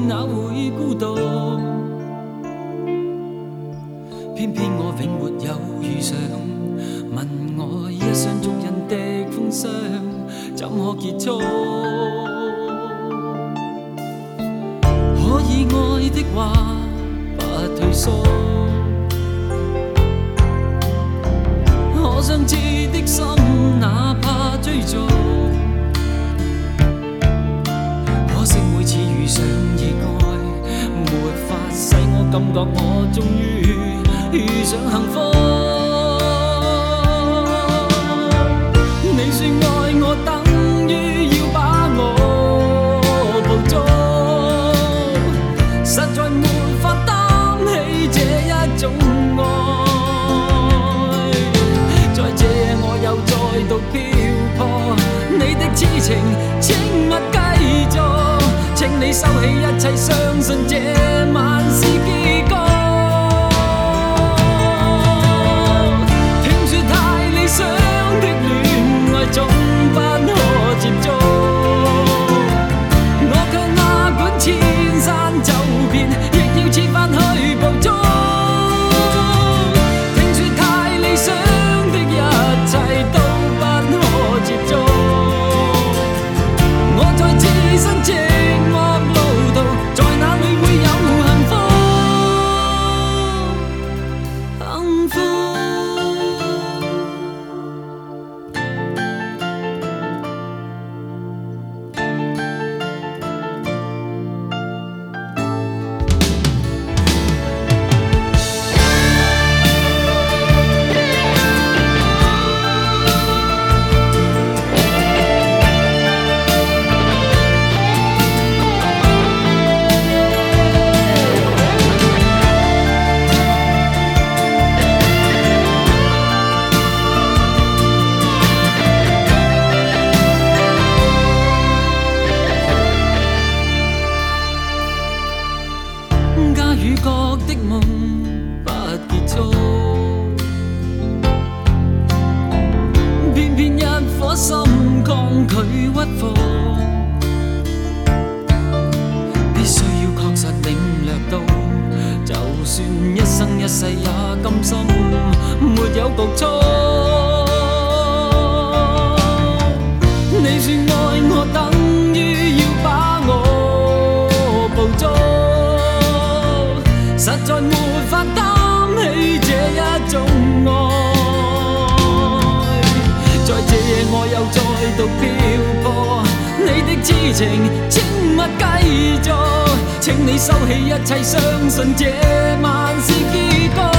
那會孤獨？偏偏我永沒有遇上，問我一雙足印的風霜，怎可結束？可以愛的話，不退縮。可想知的心，哪怕追逐。可惜每次遇上意外，沒法使我感覺我終於遇上幸福。你說愛我，等於要把我捕捉，實在沒法擔起這一種愛。在這夜我又再度漂泊，你的痴情請勿繼續，請你收起一切，相信這晚是結局。聽說太理想的戀愛總不可接觸，我卻哪管千山走遍，亦要設法去捕捉。聽說太理想的一切都不可接觸，我在自身寂寞路途，在哪裏會有幸福？幸福。家與國的夢不結束，偏偏一顆心抗拒屈服，必須要確實領略到，就算一生一世也甘心沒有局促。你說愛我，等於要把我捕捉，實在沒法擔起這一種愛。在這夜我又再度漂泊，你的痴情請勿繼續，請你收起一切，相信這晚是結局。